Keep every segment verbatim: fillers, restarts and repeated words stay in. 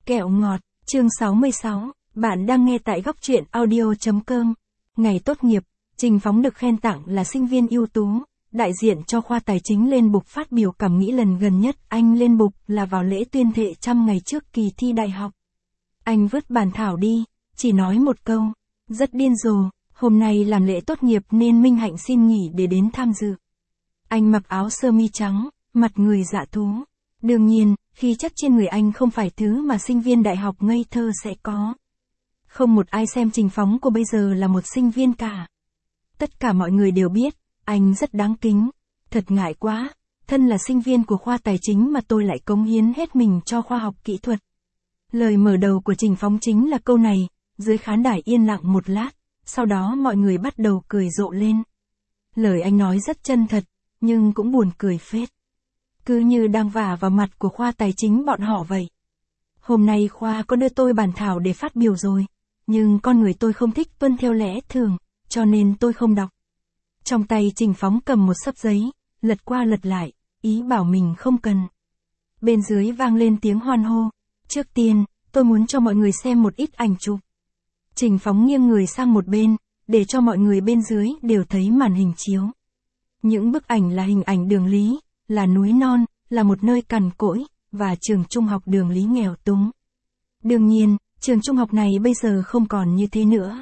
Kẹo ngọt, chương sáu mươi sáu, bạn đang nghe tại góc truyện audio chấm com. Ngày tốt nghiệp, Trình Phóng được khen tặng là sinh viên ưu tú, đại diện cho khoa tài chính lên bục phát biểu cảm nghĩ lần gần nhất anh lên bục là vào lễ tuyên thệ trăm ngày trước kỳ thi đại học. Anh vứt bàn thảo đi, chỉ nói một câu, rất điên rồ, hôm nay làm lễ tốt nghiệp nên Minh Hạnh xin nghỉ để đến tham dự. Anh mặc áo sơ mi trắng, mặt người dạ thú. Đương nhiên, khí chất trên người anh không phải thứ mà sinh viên đại học ngây thơ sẽ có. Không một ai xem Trình Phóng của bây giờ là một sinh viên cả. Tất cả mọi người đều biết, anh rất đáng kính. Thật ngại quá, thân là sinh viên của khoa tài chính mà tôi lại cống hiến hết mình cho khoa học kỹ thuật. Lời mở đầu của Trình Phóng chính là câu này, dưới khán đài yên lặng một lát, sau đó mọi người bắt đầu cười rộ lên. Lời anh nói rất chân thật, nhưng cũng buồn cười phết. Cứ như đang vả vào mặt của khoa tài chính bọn họ vậy. Hôm nay khoa có đưa tôi bản thảo để phát biểu rồi, nhưng con người tôi không thích tuân theo lẽ thường, cho nên tôi không đọc. Trong tay Trình Phóng cầm một xấp giấy, lật qua lật lại, ý bảo mình không cần. Bên dưới vang lên tiếng hoan hô. Trước tiên, tôi muốn cho mọi người xem một ít ảnh chụp. Trình Phóng nghiêng người sang một bên, để cho mọi người bên dưới đều thấy màn hình chiếu. Những bức ảnh là hình ảnh Đường Lý, là núi non, là một nơi cằn cỗi, và trường trung học Đường Lý nghèo túng. Đương nhiên, trường trung học này bây giờ không còn như thế nữa.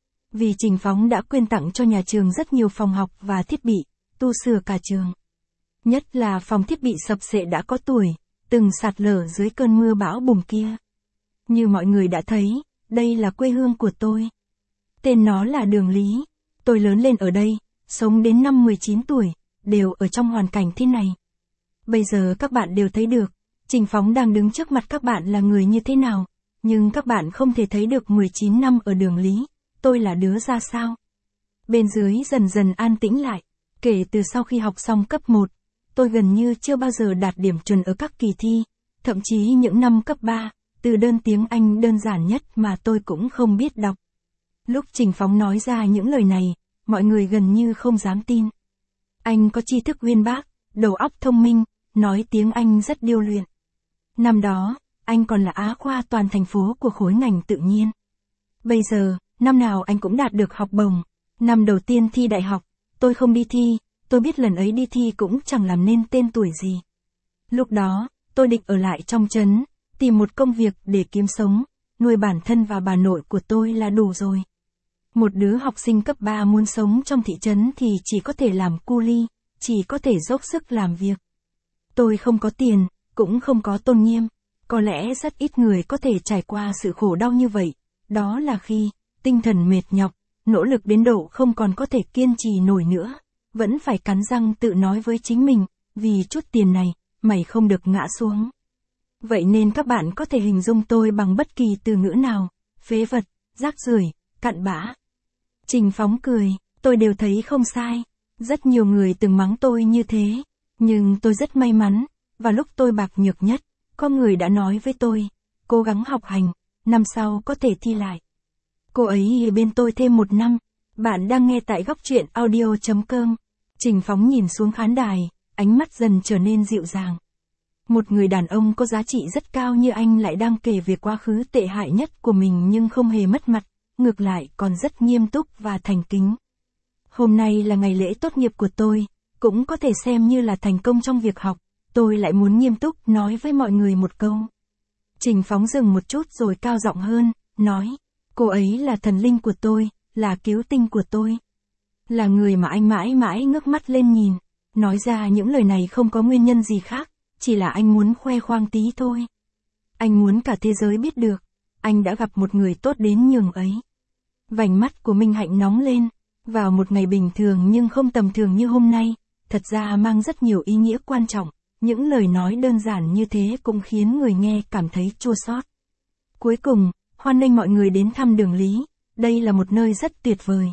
Vì Trình Phóng đã quyên tặng cho nhà trường rất nhiều phòng học và thiết bị, tu sửa cả trường. Nhất là phòng thiết bị sập xệ đã có tuổi, từng sạt lở dưới cơn mưa bão bùng kia. Như mọi người đã thấy, đây là quê hương của tôi. Tên nó là Đường Lý. Tôi lớn lên ở đây, sống đến năm mười chín tuổi, đều ở trong hoàn cảnh thế này. Bây giờ các bạn đều thấy được, Trình Phóng đang đứng trước mặt các bạn là người như thế nào, nhưng các bạn không thể thấy được mười chín năm ở Đường Lý, tôi là đứa ra sao. Bên dưới dần dần an tĩnh lại, kể từ sau khi học xong cấp một, tôi gần như chưa bao giờ đạt điểm chuẩn ở các kỳ thi, thậm chí những năm cấp ba, từ đơn tiếng Anh đơn giản nhất mà tôi cũng không biết đọc. Lúc Trình Phóng nói ra những lời này, mọi người gần như không dám tin. Anh có tri thức uyên bác, đầu óc thông minh, nói tiếng Anh rất điêu luyện. Năm đó, anh còn là Á khoa toàn thành phố của khối ngành tự nhiên. Bây giờ, năm nào anh cũng đạt được học bổng. Năm đầu tiên thi đại học, tôi không đi thi, tôi biết lần ấy đi thi cũng chẳng làm nên tên tuổi gì. Lúc đó, tôi định ở lại trong trấn, tìm một công việc để kiếm sống, nuôi bản thân và bà nội của tôi là đủ rồi. Một đứa học sinh cấp ba muốn sống trong thị trấn thì chỉ có thể làm cu li, chỉ có thể dốc sức làm việc. Tôi không có tiền, cũng không có tôn nghiêm, có lẽ rất ít người có thể trải qua sự khổ đau như vậy, đó là khi tinh thần mệt nhọc, nỗ lực đến độ không còn có thể kiên trì nổi nữa, vẫn phải cắn răng tự nói với chính mình, vì chút tiền này, mày không được ngã xuống. Vậy nên các bạn có thể hình dung tôi bằng bất kỳ từ ngữ nào, phế vật, rác rưởi, cặn bã. Trình Phóng cười, tôi đều thấy không sai, rất nhiều người từng mắng tôi như thế, nhưng tôi rất may mắn, và lúc tôi bạc nhược nhất, có người đã nói với tôi, cố gắng học hành, năm sau có thể thi lại. Cô ấy bên tôi thêm một năm. Bạn đang nghe tại góc truyện audio chấm com. Trình Phóng nhìn xuống khán đài, ánh mắt dần trở nên dịu dàng. Một người đàn ông có giá trị rất cao như anh lại đang kể về quá khứ tệ hại nhất của mình nhưng không hề mất mặt, ngược lại còn rất nghiêm túc và thành kính. Hôm nay là ngày lễ tốt nghiệp của tôi, cũng có thể xem như là thành công trong việc học, tôi lại muốn nghiêm túc nói với mọi người một câu. Trình Phóng dừng một chút rồi cao giọng hơn, nói, cô ấy là thần linh của tôi, là cứu tinh của tôi. Là người mà anh mãi mãi ngước mắt lên nhìn. Nói ra những lời này không có nguyên nhân gì khác, chỉ là anh muốn khoe khoang tí thôi. Anh muốn cả thế giới biết được, anh đã gặp một người tốt đến nhường ấy. Vành mắt của Minh Hạnh nóng lên, vào một ngày bình thường nhưng không tầm thường như hôm nay, thật ra mang rất nhiều ý nghĩa quan trọng, những lời nói đơn giản như thế cũng khiến người nghe cảm thấy chua xót. Cuối cùng, hoan nghênh mọi người đến thăm Đường Lý, đây là một nơi rất tuyệt vời.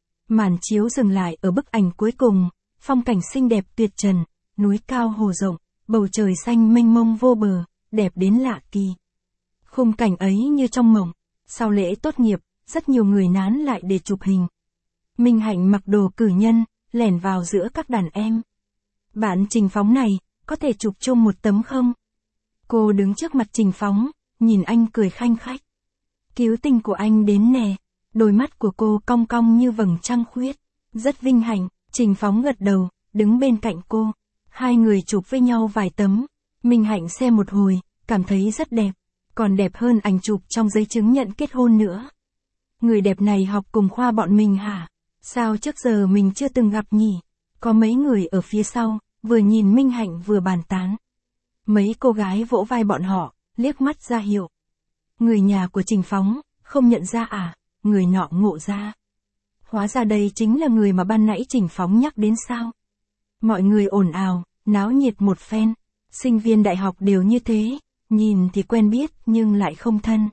Màn chiếu dừng lại ở bức ảnh cuối cùng, phong cảnh xinh đẹp tuyệt trần, núi cao hồ rộng, bầu trời xanh mênh mông vô bờ, đẹp đến lạ kỳ. Khung cảnh ấy như trong mộng, sau lễ tốt nghiệp, rất nhiều người nán lại để chụp hình. Minh Hạnh mặc đồ cử nhân, lẻn vào giữa các đàn em. Bạn Trình Phóng này, có thể chụp chung một tấm không? Cô đứng trước mặt Trình Phóng, nhìn anh cười khanh khách. Cứu tinh của anh đến nè. Đôi mắt của cô cong cong như vầng trăng khuyết. Rất vinh hạnh, Trình Phóng gật đầu, đứng bên cạnh cô. Hai người chụp với nhau vài tấm. Minh Hạnh xem một hồi, cảm thấy rất đẹp. Còn đẹp hơn ảnh chụp trong giấy chứng nhận kết hôn nữa. Người đẹp này học cùng khoa bọn mình hả? Sao trước giờ mình chưa từng gặp nhỉ? Có mấy người ở phía sau, vừa nhìn Minh Hạnh vừa bàn tán. Mấy cô gái vỗ vai bọn họ, liếc mắt ra hiệu. Người nhà của Trình Phóng, không nhận ra à? Người nọ ngộ ra. Hóa ra đây chính là người mà ban nãy Trình Phóng nhắc đến sao? Mọi người ồn ào, náo nhiệt một phen. Sinh viên đại học đều như thế, nhìn thì quen biết nhưng lại không thân.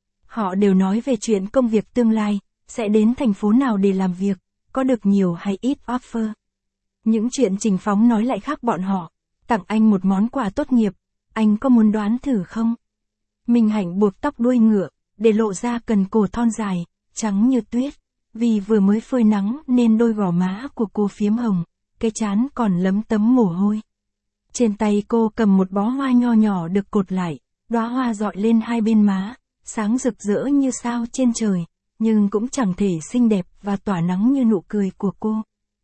Họ đều nói về chuyện công việc tương lai, sẽ đến thành phố nào để làm việc, có được nhiều hay ít offer. Những chuyện Trình Phóng nói lại khác bọn họ. Tặng anh một món quà tốt nghiệp, anh có muốn đoán thử không? Minh Hạnh buộc tóc đuôi ngựa, để lộ ra cần cổ thon dài, trắng như tuyết. Vì vừa mới phơi nắng nên đôi gò má của cô phiếm hồng, cái trán còn lấm tấm mồ hôi. Trên tay cô cầm một bó hoa nho nhỏ được cột lại, đóa hoa rọi lên hai bên má, sáng rực rỡ như sao trên trời, nhưng cũng chẳng thể xinh đẹp và tỏa nắng như nụ cười của cô.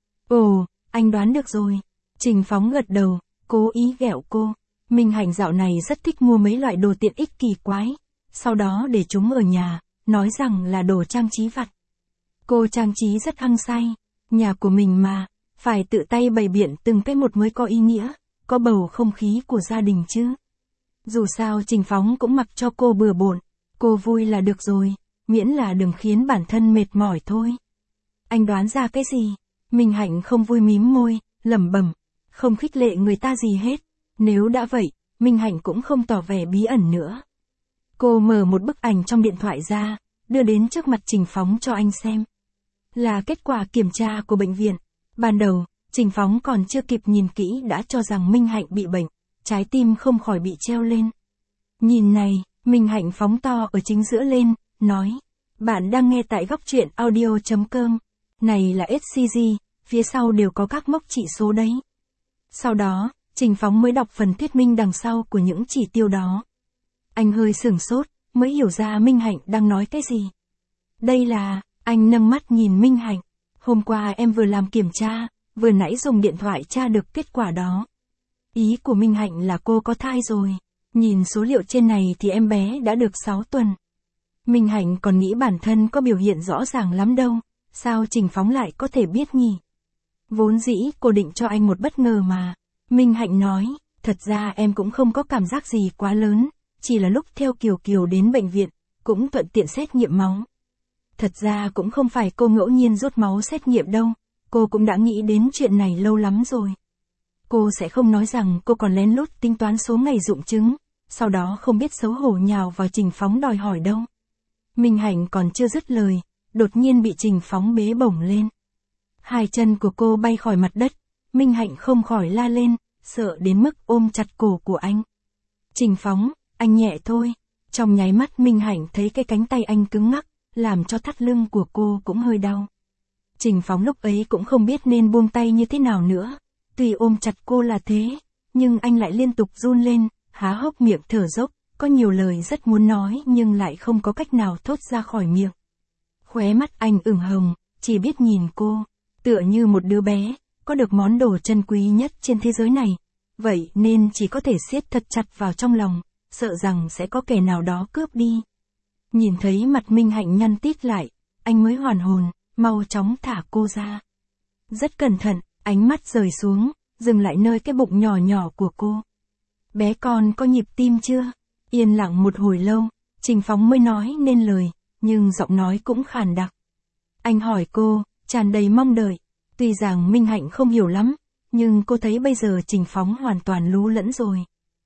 Ồ, anh đoán được rồi. Trình Phóng gật đầu, cố ý ghẹo cô. Minh Hạnh dạo này rất thích mua mấy loại đồ tiện ích kỳ quái, sau đó để chúng ở nhà, nói rằng là đồ trang trí vặt. Cô trang trí rất hăng say, nhà của mình mà, phải tự tay bày biện từng cái một mới có ý nghĩa, có bầu không khí của gia đình chứ. Dù sao Trình Phóng cũng mặc cho cô bừa bộn, cô vui là được rồi, miễn là đừng khiến bản thân mệt mỏi thôi. Anh đoán ra cái gì? Minh Hạnh không vui mím môi, lẩm bẩm, không khích lệ người ta gì hết. Nếu đã vậy, Minh Hạnh cũng không tỏ vẻ bí ẩn nữa. Cô mở một bức ảnh trong điện thoại ra, đưa đến trước mặt Trình Phóng cho anh xem. Là kết quả kiểm tra của bệnh viện. Ban đầu, Trình Phóng còn chưa kịp nhìn kỹ đã cho rằng Minh Hạnh bị bệnh, trái tim không khỏi bị treo lên. Nhìn này, Minh Hạnh phóng to ở chính giữa lên, nói, bạn đang nghe tại góc truyện audio chấm com. Này là ét xê giê, phía sau đều có các mốc chỉ số đấy. Sau đó, Trình Phóng mới đọc phần thuyết minh đằng sau của những chỉ tiêu đó. Anh hơi sửng sốt, mới hiểu ra Minh Hạnh đang nói cái gì. Đây là, anh nâng mắt nhìn Minh Hạnh. Hôm qua em vừa làm kiểm tra, vừa nãy dùng điện thoại tra được kết quả đó. Ý của Minh Hạnh là cô có thai rồi. Nhìn số liệu trên này thì em bé đã được sáu tuần. Minh Hạnh còn nghĩ bản thân có biểu hiện rõ ràng lắm đâu. Sao Trình Phóng lại có thể biết nhỉ? Vốn dĩ cô định cho anh một bất ngờ mà. Minh Hạnh nói, thật ra em cũng không có cảm giác gì quá lớn, chỉ là lúc theo Kiều Kiều đến bệnh viện, cũng thuận tiện xét nghiệm máu. Thật ra cũng không phải cô ngẫu nhiên rút máu xét nghiệm đâu, cô cũng đã nghĩ đến chuyện này lâu lắm rồi. Cô sẽ không nói rằng cô còn lén lút tính toán số ngày dụng trứng, sau đó không biết xấu hổ nhào vào Trình Phóng đòi hỏi đâu. Minh Hạnh còn chưa dứt lời, đột nhiên bị Trình Phóng bế bổng lên. Hai chân của cô bay khỏi mặt đất, Minh Hạnh không khỏi la lên, sợ đến mức ôm chặt cổ của anh. Trình Phóng, anh nhẹ thôi. Trong nháy mắt Minh Hạnh thấy cái cánh tay anh cứng ngắc, làm cho thắt lưng của cô cũng hơi đau. Trình Phóng lúc ấy cũng không biết nên buông tay như thế nào nữa. Tuy ôm chặt cô là thế, nhưng anh lại liên tục run lên, há hốc miệng thở dốc, có nhiều lời rất muốn nói nhưng lại không có cách nào thốt ra khỏi miệng. Khóe mắt anh ửng hồng, chỉ biết nhìn cô, tựa như một đứa bé, có được món đồ chân quý nhất trên thế giới này. Vậy nên chỉ có thể siết thật chặt vào trong lòng, sợ rằng sẽ có kẻ nào đó cướp đi. Nhìn thấy mặt Minh Hạnh nhăn tít lại, anh mới hoàn hồn, mau chóng thả cô ra. Rất cẩn thận, ánh mắt rời xuống, dừng lại nơi cái bụng nhỏ nhỏ của cô. Bé con có nhịp tim chưa? Yên lặng một hồi lâu, Trình Phóng mới nói nên lời, nhưng giọng nói cũng khàn đặc. Anh hỏi cô, tràn đầy mong đợi. Tuy rằng Minh Hạnh không hiểu lắm, nhưng cô thấy bây giờ Trình Phóng hoàn toàn lú lẫn rồi.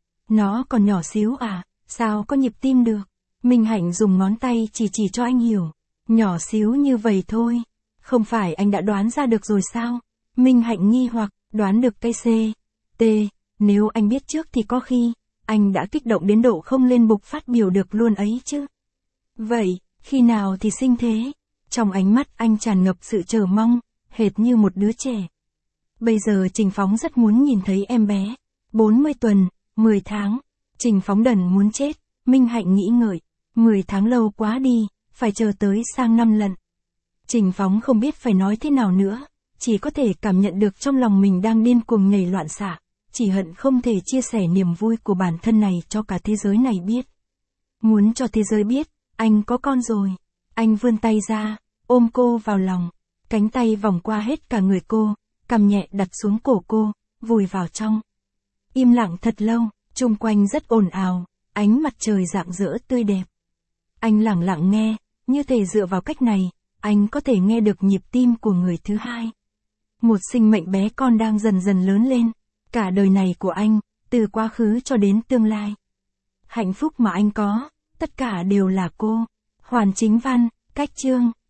Nó còn nhỏ xíu à, sao có nhịp tim được? Minh Hạnh dùng ngón tay chỉ chỉ cho anh hiểu. Nhỏ xíu như vậy thôi. Không phải anh đã đoán ra được rồi sao? Minh Hạnh nghi hoặc, đoán được cái C, T, nếu anh biết trước thì có khi, anh đã kích động đến độ không lên bục phát biểu được luôn ấy chứ. Vậy, khi nào thì sinh thế? Trong ánh mắt anh tràn ngập sự chờ mong, hệt như một đứa trẻ. Bây giờ Trình Phóng rất muốn nhìn thấy em bé. bốn mươi tuần, mười tháng. Trình Phóng đần muốn chết. Minh Hạnh nghĩ ngợi, mười tháng lâu quá đi, phải chờ tới sang năm lần. Trình Phóng không biết phải nói thế nào nữa, chỉ có thể cảm nhận được trong lòng mình đang điên cuồng nhảy loạn xạ, chỉ hận không thể chia sẻ niềm vui của bản thân này cho cả thế giới này biết. Muốn cho thế giới biết, anh có con rồi. Anh vươn tay ra, ôm cô vào lòng, cánh tay vòng qua hết cả người cô, cầm nhẹ đặt xuống cổ cô, vùi vào trong. Im lặng thật lâu, chung quanh rất ồn ào, ánh mặt trời rạng rỡ tươi đẹp. Anh lặng lặng nghe, như thể dựa vào cách này, anh có thể nghe được nhịp tim của người thứ hai. Một sinh mệnh bé con đang dần dần lớn lên, cả đời này của anh, từ quá khứ cho đến tương lai. Hạnh phúc mà anh có, tất cả đều là cô. Hoàn Chính Văn, Cách Chương.